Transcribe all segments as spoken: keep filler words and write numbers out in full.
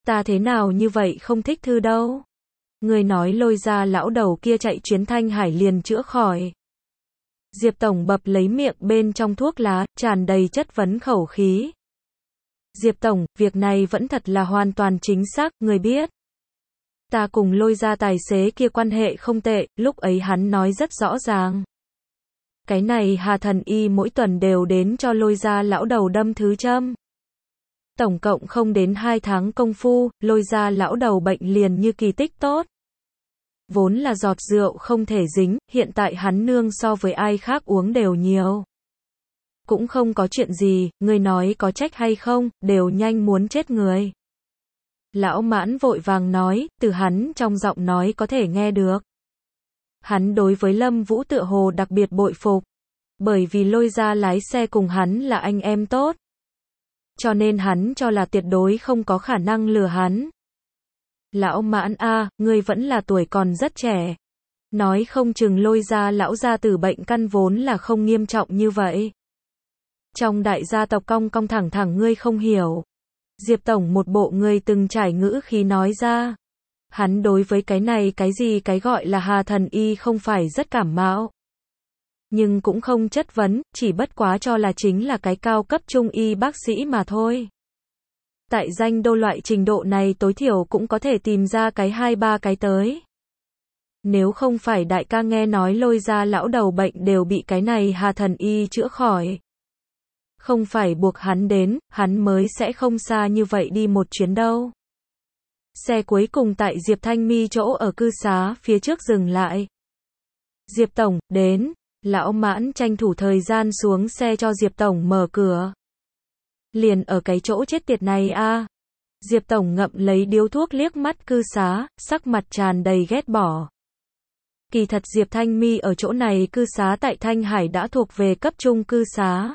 Ta thế nào như vậy không thích thư đâu. Người nói Lôi Gia lão đầu kia chạy chuyến Thanh Hải liền chữa khỏi. Diệp Tổng bập lấy miệng bên trong thuốc lá, tràn đầy chất vấn khẩu khí. Diệp Tổng, việc này vẫn thật là hoàn toàn chính xác, người biết. Ta cùng Lôi Gia tài xế kia quan hệ không tệ, lúc ấy hắn nói rất rõ ràng. Cái này Hà Thần Y mỗi tuần đều đến cho Lôi Gia lão đầu đâm thứ châm. Tổng cộng không đến hai tháng công phu, Lôi Gia lão đầu bệnh liền như kỳ tích tốt. Vốn là giọt rượu không thể dính, hiện tại hắn nương so với ai khác uống đều nhiều. Cũng không có chuyện gì, người nói có trách hay không, đều nhanh muốn chết người. Lão Mãn vội vàng nói, từ hắn trong giọng nói có thể nghe được. Hắn đối với Lâm Vũ tựa hồ đặc biệt bội phục. Bởi vì Lôi Gia lái xe cùng hắn là anh em tốt. Cho nên hắn cho là tuyệt đối không có khả năng lừa hắn. Lão Mãn a, ngươi vẫn là tuổi còn rất trẻ. Nói không chừng Lôi Gia lão gia tử bệnh căn vốn là không nghiêm trọng như vậy. Trong đại gia tộc cong cong thẳng thẳng ngươi không hiểu. Diệp Tổng một bộ người từng trải ngữ khí nói ra. Hắn đối với cái này cái gì cái gọi là Hà Thần Y không phải rất cảm mạo. Nhưng cũng không chất vấn, chỉ bất quá cho là chính là cái cao cấp trung y bác sĩ mà thôi. Tại danh đô loại trình độ này tối thiểu cũng có thể tìm ra cái hai ba cái tới. Nếu không phải đại ca nghe nói Lôi Gia lão đầu bệnh đều bị cái này Hà Thần Y chữa khỏi. Không phải buộc hắn đến, hắn mới sẽ không xa như vậy đi một chuyến đâu. Xe cuối cùng tại Diệp Thanh Mi chỗ ở cư xá phía trước dừng lại. Diệp Tổng, đến. Lão Mãn tranh thủ thời gian xuống xe cho Diệp Tổng mở cửa. Liền ở cái chỗ chết tiệt này a. Diệp Tổng ngậm lấy điếu thuốc liếc mắt cư xá, sắc mặt tràn đầy ghét bỏ. Kỳ thật Diệp Thanh Mi ở chỗ này cư xá tại Thanh Hải đã thuộc về cấp trung cư xá.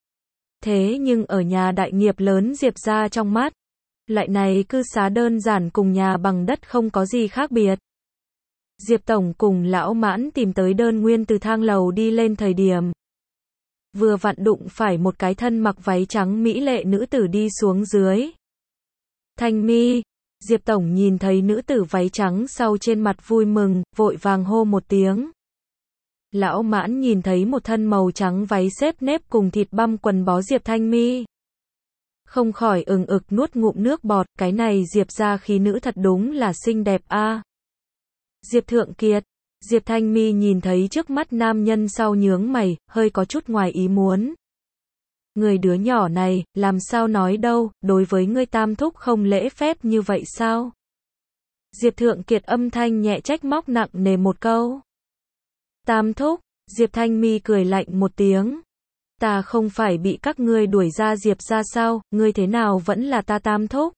Thế nhưng ở nhà đại nghiệp lớn Diệp gia trong mắt, lại này cư xá đơn giản cùng nhà bằng đất không có gì khác biệt. Diệp Tổng cùng Lão Mãn tìm tới đơn nguyên từ thang lầu đi lên thời điểm. Vừa vặn đụng phải một cái thân mặc váy trắng mỹ lệ nữ tử đi xuống dưới. Thanh Mi, Diệp Tổng nhìn thấy nữ tử váy trắng sau trên mặt vui mừng, vội vàng hô một tiếng. Lão Mãn nhìn thấy một thân màu trắng váy xếp nếp cùng thịt băm quần bó Diệp Thanh Mi. Không khỏi ừng ực nuốt ngụm nước bọt, cái này Diệp gia khí nữ thật đúng là xinh đẹp a. Diệp Thượng Kiệt, Diệp Thanh Mi nhìn thấy trước mắt nam nhân sau nhướng mày, hơi có chút ngoài ý muốn. Người đứa nhỏ này, làm sao nói đâu, đối với ngươi tam thúc không lễ phép như vậy sao? Diệp Thượng Kiệt âm thanh nhẹ trách móc nặng nề một câu. Tam thúc, Diệp Thanh Mi cười lạnh một tiếng. Ta không phải bị các ngươi đuổi ra Diệp ra sao, ngươi thế nào vẫn là ta tam thúc?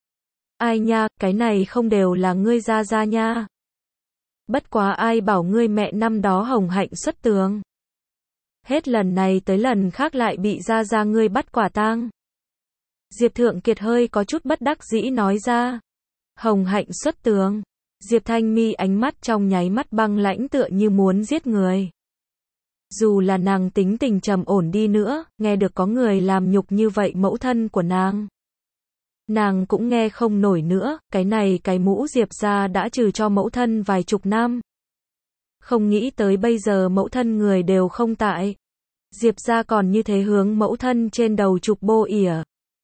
Ai nha, cái này không đều là ngươi ra ra nha. Bất quá ai bảo ngươi mẹ năm đó hồng hạnh xuất tường. Hết lần này tới lần khác lại bị ra ra ngươi bắt quả tang. Diệp Thượng Kiệt hơi có chút bất đắc dĩ nói ra. Hồng hạnh xuất tường. Diệp Thanh Mi ánh mắt trong nháy mắt băng lãnh tựa như muốn giết người. Dù là nàng tính tình trầm ổn đi nữa, nghe được có người làm nhục như vậy mẫu thân của nàng. Nàng cũng nghe không nổi nữa, cái này cái mũ Diệp gia đã trừ cho mẫu thân vài chục năm. Không nghĩ tới bây giờ mẫu thân người đều không tại. Diệp gia còn như thế hướng mẫu thân trên đầu chụp bô ỉa.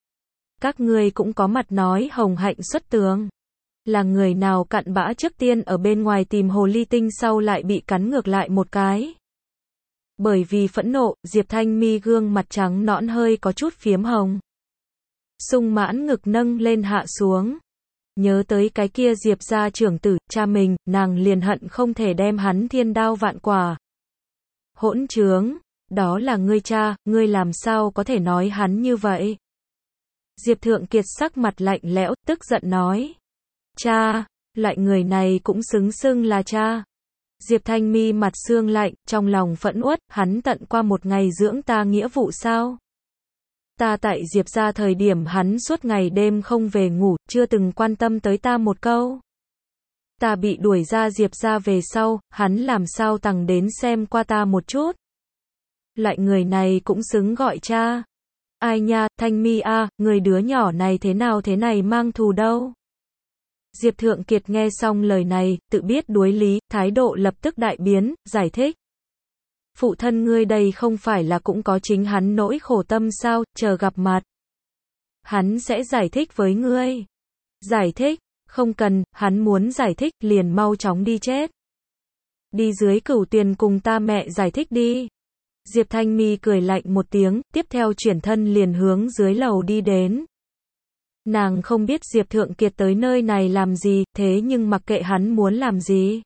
Các ngươi cũng có mặt nói hồng hạnh xuất tường. Là người nào cặn bã trước tiên ở bên ngoài tìm hồ ly tinh sau lại bị cắn ngược lại một cái. Bởi vì phẫn nộ, Diệp Thanh Mi gương mặt trắng nõn hơi có chút phiếm hồng. Sung mãn ngực nâng lên hạ xuống. Nhớ tới cái kia Diệp gia trưởng tử, cha mình, nàng liền hận không thể đem hắn thiên đao vạn quả. Hỗn trướng, đó là ngươi cha, ngươi làm sao có thể nói hắn như vậy? Diệp Thượng Kiệt sắc mặt lạnh lẽo, tức giận nói. Cha, loại người này cũng xứng xưng là cha. Diệp Thanh Mi mặt xương lạnh, trong lòng phẫn uất, hắn tận qua một ngày dưỡng ta nghĩa vụ sao? Ta tại Diệp gia thời điểm hắn suốt ngày đêm không về ngủ, chưa từng quan tâm tới ta một câu. Ta bị đuổi ra Diệp gia về sau, hắn làm sao tằng đến xem qua ta một chút. Loại người này cũng xứng gọi cha. Ai nha, Thanh Mi a, người đứa nhỏ này thế nào thế này mang thù đâu. Diệp Thượng Kiệt nghe xong lời này, tự biết đuối lý, thái độ lập tức đại biến, giải thích. Phụ thân ngươi đây không phải là cũng có chính hắn nỗi khổ tâm sao, chờ gặp mặt. Hắn sẽ giải thích với ngươi. Giải thích, không cần, hắn muốn giải thích, liền mau chóng đi chết. Đi dưới cửu tuyền cùng ta mẹ giải thích đi. Diệp Thanh Mi cười lạnh một tiếng, tiếp theo chuyển thân liền hướng dưới lầu đi đến. Nàng không biết Diệp Thượng Kiệt tới nơi này làm gì, thế nhưng mặc kệ hắn muốn làm gì,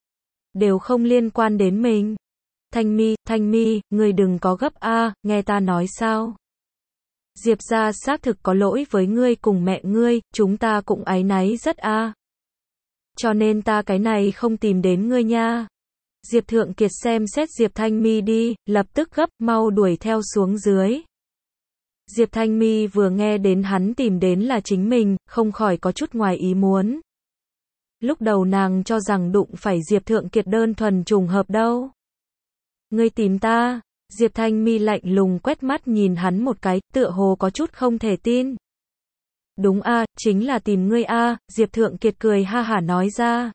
đều không liên quan đến mình. Thanh Mi, Thanh Mi, ngươi đừng có gấp a, nghe ta nói sao. Diệp gia xác thực có lỗi với ngươi cùng mẹ ngươi, chúng ta cũng áy náy rất a. Cho nên ta cái này không tìm đến ngươi nha. Diệp Thượng Kiệt xem xét Diệp Thanh Mi đi, lập tức gấp, mau đuổi theo xuống dưới. Diệp Thanh Mi vừa nghe đến hắn tìm đến là chính mình, không khỏi có chút ngoài ý muốn. Lúc đầu nàng cho rằng đụng phải Diệp Thượng Kiệt đơn thuần trùng hợp đâu. Ngươi tìm ta? Diệp Thanh Mi lạnh lùng quét mắt nhìn hắn một cái, tựa hồ có chút không thể tin. Đúng a, chính là tìm ngươi a, Diệp Thượng Kiệt cười ha hả nói ra.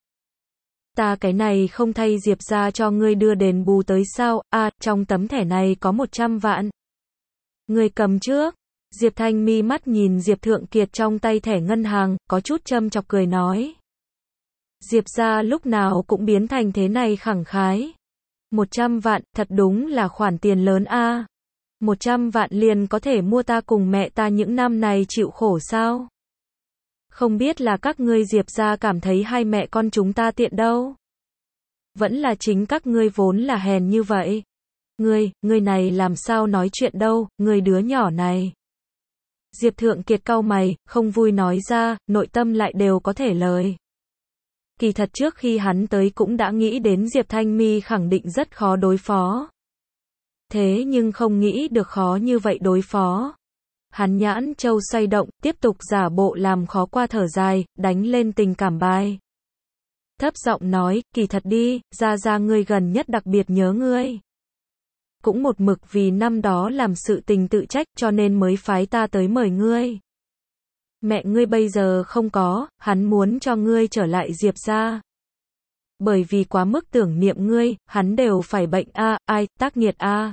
Ta cái này không thay Diệp gia cho ngươi đưa đền bù tới sao, a, trong tấm thẻ này có một trăm vạn. Ngươi cầm trước. Diệp Thanh Mi mắt nhìn Diệp Thượng Kiệt trong tay thẻ ngân hàng, có chút châm chọc cười nói. Diệp gia lúc nào cũng biến thành thế này khẳng khái. Một trăm vạn, thật đúng là khoản tiền lớn a. Một trăm vạn liền có thể mua ta cùng mẹ ta những năm này chịu khổ sao? Không biết là các ngươi Diệp gia cảm thấy hai mẹ con chúng ta tiện đâu. Vẫn là chính các ngươi vốn là hèn như vậy. Ngươi, ngươi này làm sao nói chuyện đâu, ngươi đứa nhỏ này. Diệp Thượng Kiệt cau mày, không vui nói ra, nội tâm lại đều có thể lời. Kỳ thật trước khi hắn tới cũng đã nghĩ đến Diệp Thanh Mi khẳng định rất khó đối phó. Thế nhưng không nghĩ được khó như vậy đối phó. Hắn nhãn châu xoay động, tiếp tục giả bộ làm khó qua thở dài, đánh lên tình cảm bài. Thấp giọng nói, kỳ thật đi, ra ra ngươi gần nhất đặc biệt nhớ ngươi. Cũng một mực vì năm đó làm sự tình tự trách cho nên mới phái ta tới mời ngươi. Mẹ ngươi bây giờ không có, hắn muốn cho ngươi trở lại Diệp gia. Bởi vì quá mức tưởng niệm ngươi, hắn đều phải bệnh a, ai, tác nghiệt a.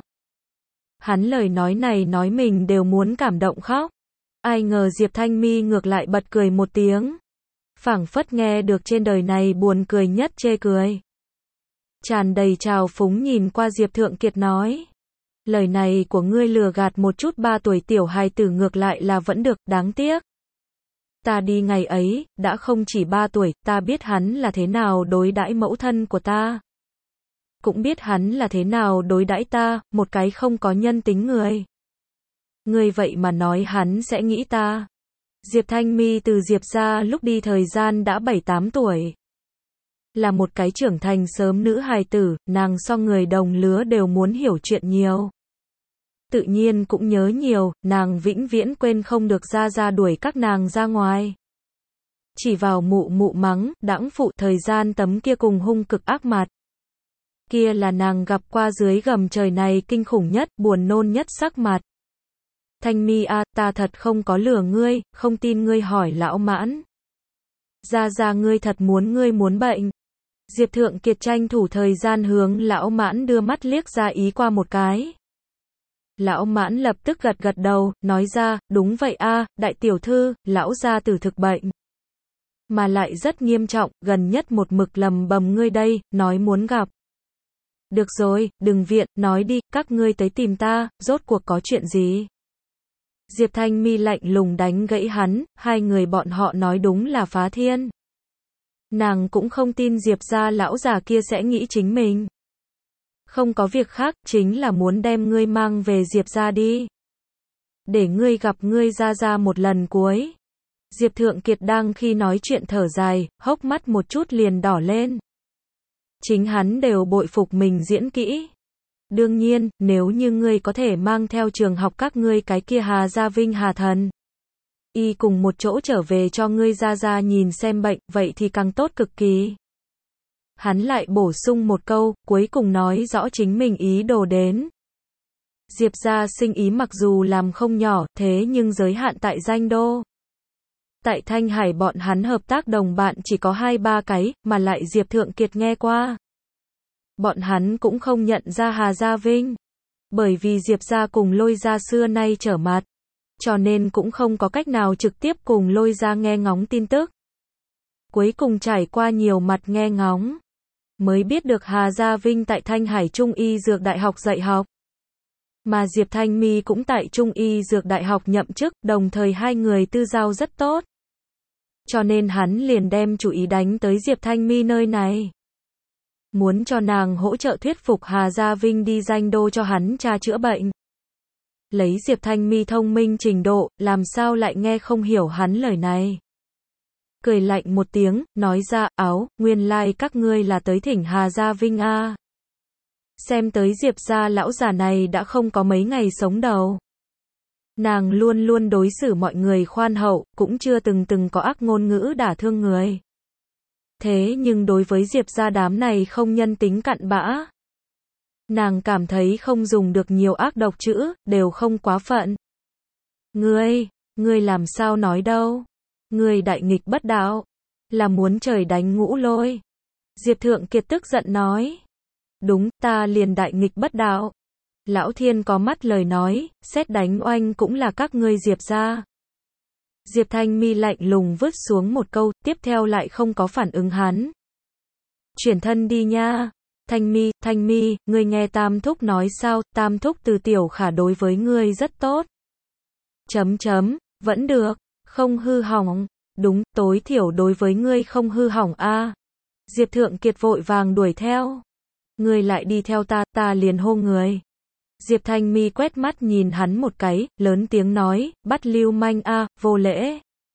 Hắn lời nói này nói mình đều muốn cảm động khóc. Ai ngờ Diệp Thanh Mi ngược lại bật cười một tiếng. Phảng phất nghe được trên đời này buồn cười nhất chê cười. Tràn đầy trào phúng nhìn qua Diệp Thượng Kiệt nói. Lời này của ngươi lừa gạt một chút ba tuổi tiểu hài tử ngược lại là vẫn được, đáng tiếc. Ta đi ngày ấy, đã không chỉ ba tuổi, ta biết hắn là thế nào đối đãi mẫu thân của ta. Cũng biết hắn là thế nào đối đãi ta, một cái không có nhân tính người. Ngươi vậy mà nói hắn sẽ nghĩ ta. Diệp Thanh Mi từ Diệp gia lúc đi thời gian đã bảy tám tuổi. Là một cái trưởng thành sớm nữ hài tử, nàng so người đồng lứa đều muốn hiểu chuyện nhiều. Tự nhiên cũng nhớ nhiều, nàng vĩnh viễn quên không được ra ra đuổi các nàng ra ngoài. Chỉ vào mụ mụ mắng, đãng phụ thời gian tấm kia cùng hung cực ác mặt. Kia là nàng gặp qua dưới gầm trời này kinh khủng nhất, buồn nôn nhất sắc mặt. Thanh Mi a, ta thật không có lừa ngươi, không tin ngươi hỏi lão Mãn. Ra ra ngươi thật muốn ngươi muốn bệnh. Diệp Thượng Kiệt tranh thủ thời gian hướng lão Mãn đưa mắt liếc ra ý qua một cái. Lão Mãn lập tức gật gật đầu, nói ra, đúng vậy a, đại tiểu thư, lão gia tử thực bệnh. Mà lại rất nghiêm trọng, gần nhất một mực lầm bầm ngươi đây, nói muốn gặp. Được rồi, đừng viện, nói đi, các ngươi tới tìm ta, rốt cuộc có chuyện gì? Diệp Thanh Mi lạnh lùng đánh gãy hắn, hai người bọn họ nói đúng là phá thiên. Nàng cũng không tin Diệp gia lão già kia sẽ nghĩ chính mình. Không có việc khác, chính là muốn đem ngươi mang về Diệp gia đi. Để ngươi gặp ngươi ra ra một lần cuối. Diệp Thượng Kiệt đang khi nói chuyện thở dài, hốc mắt một chút liền đỏ lên. Chính hắn đều bội phục mình diễn kỹ. Đương nhiên, nếu như ngươi có thể mang theo trường học các ngươi cái kia Hà Gia Vinh Hà Thần. Y cùng một chỗ trở về cho ngươi ra ra nhìn xem bệnh, vậy thì càng tốt cực kỳ. Hắn lại bổ sung một câu, cuối cùng nói rõ chính mình ý đồ đến. Diệp gia sinh ý mặc dù làm không nhỏ, thế nhưng giới hạn tại danh đô. Tại Thanh Hải bọn hắn hợp tác đồng bạn chỉ có hai ba cái, mà lại Diệp Thượng Kiệt nghe qua. Bọn hắn cũng không nhận ra Hà Gia Vinh. Bởi vì Diệp gia cùng Lôi gia xưa nay trở mặt. Cho nên cũng không có cách nào trực tiếp cùng Lôi gia nghe ngóng tin tức. Cuối cùng trải qua nhiều mặt nghe ngóng. Mới biết được Hà Gia Vinh tại Thanh Hải Trung Y Dược Đại học dạy học. Mà Diệp Thanh My cũng tại Trung Y Dược Đại học nhậm chức, đồng thời hai người tư giao rất tốt. Cho nên hắn liền đem chủ ý đánh tới Diệp Thanh My nơi này. Muốn cho nàng hỗ trợ thuyết phục Hà Gia Vinh đi danh đô cho hắn tra chữa bệnh. Lấy Diệp Thanh My thông minh trình độ, làm sao lại nghe không hiểu hắn lời này. Cười lạnh một tiếng, nói ra, áo, nguyên lai like các ngươi là tới thỉnh Hà Gia Vinh a. À. Xem tới Diệp gia lão già này đã không có mấy ngày sống đầu. Nàng luôn luôn đối xử mọi người khoan hậu, cũng chưa từng từng có ác ngôn ngữ đả thương người. Thế nhưng đối với Diệp gia đám này không nhân tính cặn bã. Nàng cảm thấy không dùng được nhiều ác độc chữ, đều không quá phận. Ngươi, ngươi làm sao nói đâu? Ngươi đại nghịch bất đạo, là muốn trời đánh ngũ lôi. Diệp Thượng Kiệt tức giận nói. Đúng, ta liền đại nghịch bất đạo. Lão Thiên có mắt lời nói, xét đánh oanh cũng là các ngươi Diệp gia. Diệp Thanh My lạnh lùng vứt xuống một câu, tiếp theo lại không có phản ứng hắn. Chuyển thân đi nha. Thanh My, Thanh My, ngươi nghe Tam Thúc nói sao, Tam Thúc từ tiểu khả đối với ngươi rất tốt. Chấm chấm, vẫn được, không hư hỏng, đúng, tối thiểu đối với ngươi không hư hỏng a. À. Diệp Thượng Kiệt vội vàng đuổi theo. Ngươi lại đi theo ta, ta liền hô người. Diệp Thanh My quét mắt nhìn hắn một cái, lớn tiếng nói, bắt lưu manh a, à, vô lễ.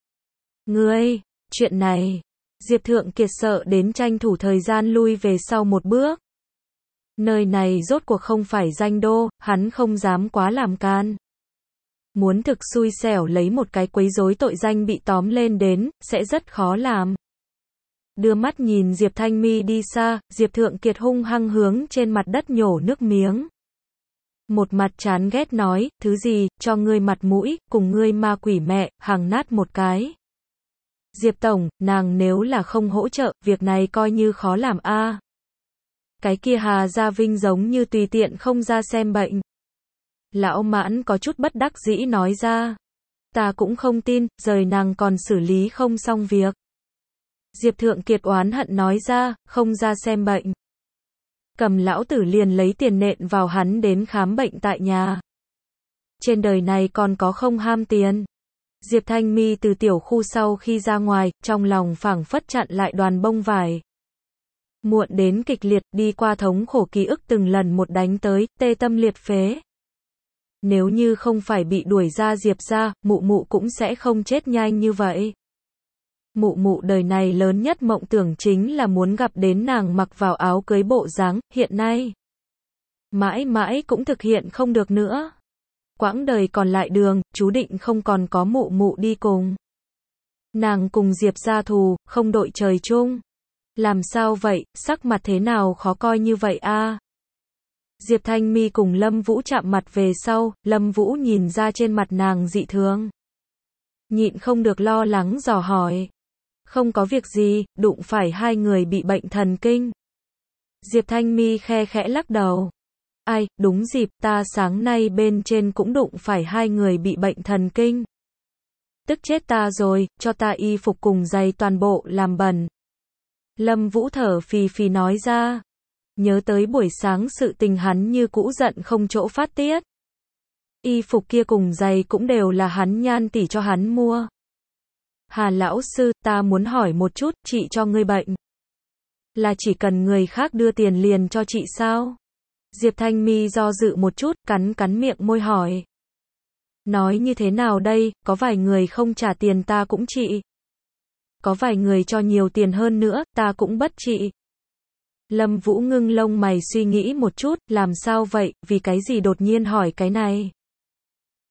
Ngươi, chuyện này, Diệp Thượng Kiệt sợ đến tranh thủ thời gian lui về sau một bước. Nơi này rốt cuộc không phải danh đô, hắn không dám quá làm can. Muốn thực xui xẻo lấy một cái quấy rối tội danh bị tóm lên đến, sẽ rất khó làm. Đưa mắt nhìn Diệp Thanh My đi xa, Diệp Thượng Kiệt hung hăng hướng trên mặt đất nhổ nước miếng. Một mặt chán ghét nói, thứ gì, cho ngươi mặt mũi, cùng ngươi ma quỷ mẹ, hàng nát một cái. Diệp Tổng, nàng nếu là không hỗ trợ, việc này coi như khó làm a. À. Cái kia Hà Gia Vinh giống như tùy tiện không ra xem bệnh. Lão Mãn có chút bất đắc dĩ nói ra. Ta cũng không tin, rời nàng còn xử lý không xong việc. Diệp Thượng Kiệt oán hận nói ra, không ra xem bệnh. Cầm lão tử liền lấy tiền nện vào hắn đến khám bệnh tại nhà. Trên đời này còn có không ham tiền. Diệp Thanh My từ tiểu khu sau khi ra ngoài, trong lòng phảng phất chặn lại đoàn bông vải. Muộn đến kịch liệt, đi qua thống khổ ký ức từng lần một đánh tới, tê tâm liệt phế. Nếu như không phải bị đuổi ra Diệp gia, mụ mụ cũng sẽ không chết nhanh như vậy. Mụ mụ đời này lớn nhất mộng tưởng chính là muốn gặp đến nàng mặc vào áo cưới bộ dáng, hiện nay. Mãi mãi cũng thực hiện không được nữa. Quãng đời còn lại đường, chú định không còn có mụ mụ đi cùng. Nàng cùng Diệp gia thù, không đội trời chung. Làm sao vậy, sắc mặt thế nào khó coi như vậy a? À? Diệp Thanh My cùng Lâm Vũ chạm mặt về sau, Lâm Vũ nhìn ra trên mặt nàng dị thường. Nhịn không được lo lắng dò hỏi. Không có việc gì, đụng phải hai người bị bệnh thần kinh. Diệp Thanh My khe khẽ lắc đầu. Ai, đúng dịp, ta sáng nay bên trên cũng đụng phải hai người bị bệnh thần kinh. Tức chết ta rồi, cho ta y phục cùng giày toàn bộ làm bẩn. Lâm Vũ thở phì phì nói ra. Nhớ tới buổi sáng sự tình hắn như cũ giận không chỗ phát tiết. Y phục kia cùng giày cũng đều là hắn Nhan tỷ cho hắn mua. Hà lão sư, ta muốn hỏi một chút, chị cho ngươi bệnh. Là chỉ cần người khác đưa tiền liền cho chị sao? Diệp Thanh My do dự một chút, cắn cắn miệng môi hỏi. Nói như thế nào đây, có vài người không trả tiền ta cũng trị. Có vài người cho nhiều tiền hơn nữa, ta cũng bất trị. Lâm Vũ ngưng lông mày suy nghĩ một chút, làm sao vậy, vì cái gì đột nhiên hỏi cái này?